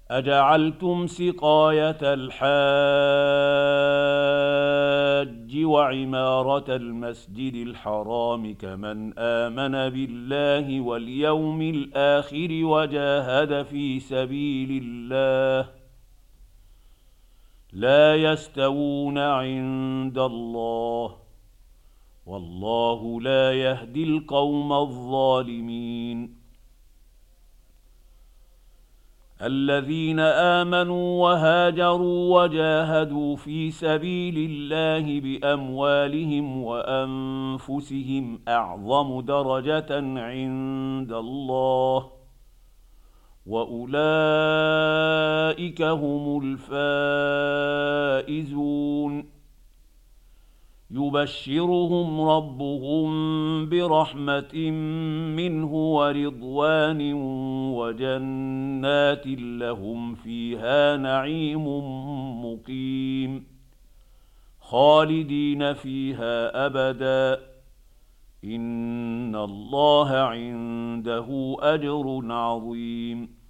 أجعلتم سقاية الحاج وعمارة المسجد الحرام كمن آمن بالله واليوم الآخر وجاهد في سبيل الله لا يستوون عند الله والله لا يهدي القوم الظالمين الذين آمنوا وهاجروا وجاهدوا في سبيل الله بأموالهم وأنفسهم أعظم درجة عند الله وأولئك هم الفائزون يبشرهم ربهم برحمة منه ورضوان وجنات لهم فيها نعيم مقيم خالدين فيها أبدا إن الله عنده أجر عظيم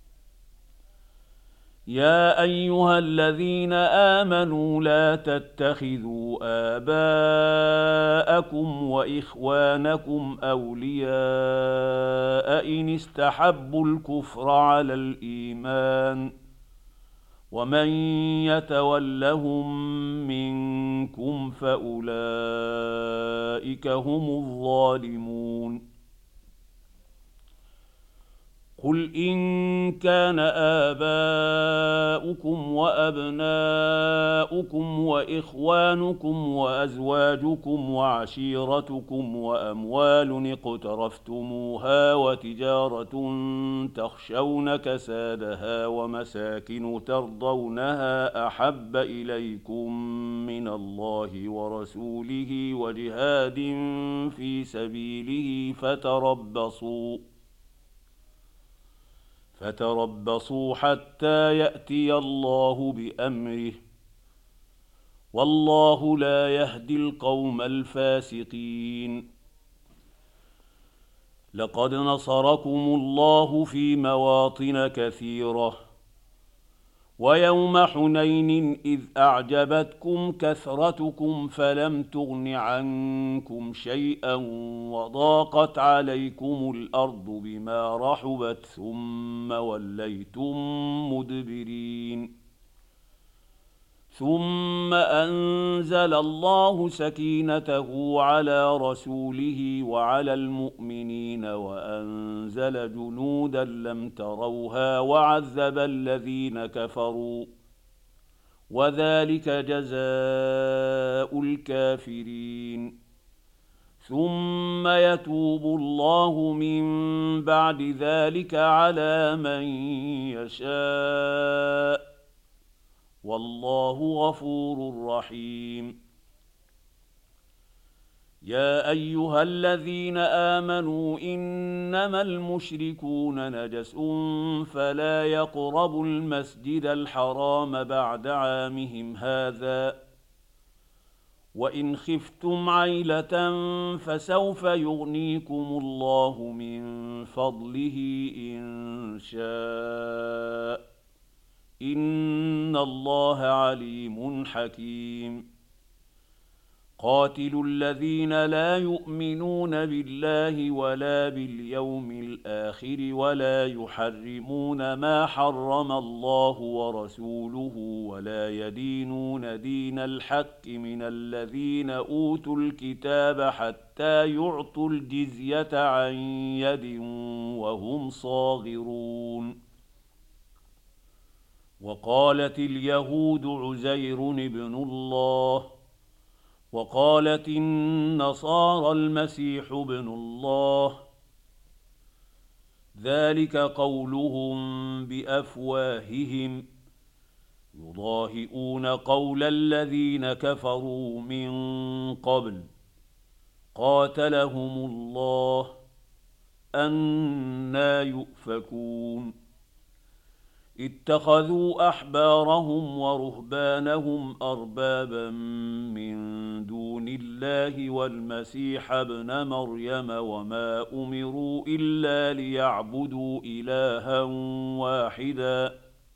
يا أيها الذين آمنوا لا تتخذوا آباءكم وإخوانكم أولياء إن استحبوا الكفر على الإيمان ومن يتولهم منكم فأولئك هم الظالمون قل إن كان آباؤكم وأبناؤكم وإخوانكم وأزواجكم وعشيرتكم وأموال اقترفتموها وتجارة تخشون كسادها ومساكن ترضونها أحب إليكم من الله ورسوله وجهاد في سبيله فتربصوا حتى يأتي الله بأمره والله لا يهدي القوم الفاسقين لقد نصركم الله في مواطن كثيرة ويوم حنين إذ أعجبتكم كثرتكم فلم تغن عنكم شيئا وضاقت عليكم الأرض بما رحبت ثم وليتم مدبرين ثم أنزل الله سكينته على رسوله وعلى المؤمنين وأنزل جنودا لم تروها وعذب الذين كفروا وذلك جزاء الكافرين ثم يتوب الله من بعد ذلك على من يشاء والله غفور رحيم يا أيها الذين آمنوا إنما المشركون نجس فلا يقربوا المسجد الحرام بعد عامهم هذا وإن خفتم عيلة فسوف يغنيكم الله من فضله إن شاء إن الله عليم حكيم قاتلوا الذين لا يؤمنون بالله ولا باليوم الآخر ولا يحرمون ما حرم الله ورسوله ولا يدينون دين الحق من الذين أوتوا الكتاب حتى يعطوا الجزية عن يد وهم صاغرون وقالت اليهود عزير ابن الله وقالت النصارى المسيح ابن الله ذلك قولهم بأفواههم يضاهئون قول الذين كفروا من قبل قاتلهم الله أنى يؤفكون اتخذوا أحبارهم ورهبانهم أربابا من دون الله والمسيح ابن مريم وما أمروا إلا ليعبدوا إلها واحدا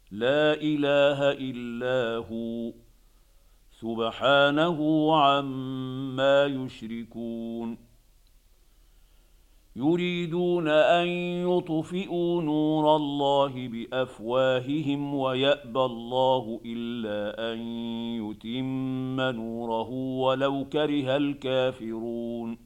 لا اله الا هو سبحانه عما يشركون يريدون ان يطفئوا نور الله بافواههم ويابى الله الا ان يتم نوره ولو كره الكافرون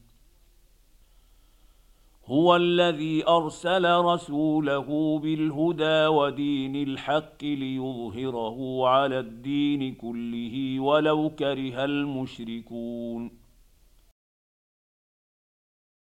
هو الذي ارسل رسوله بالهدى ودين الحق ليظهره على الدين كله ولو كره المشركون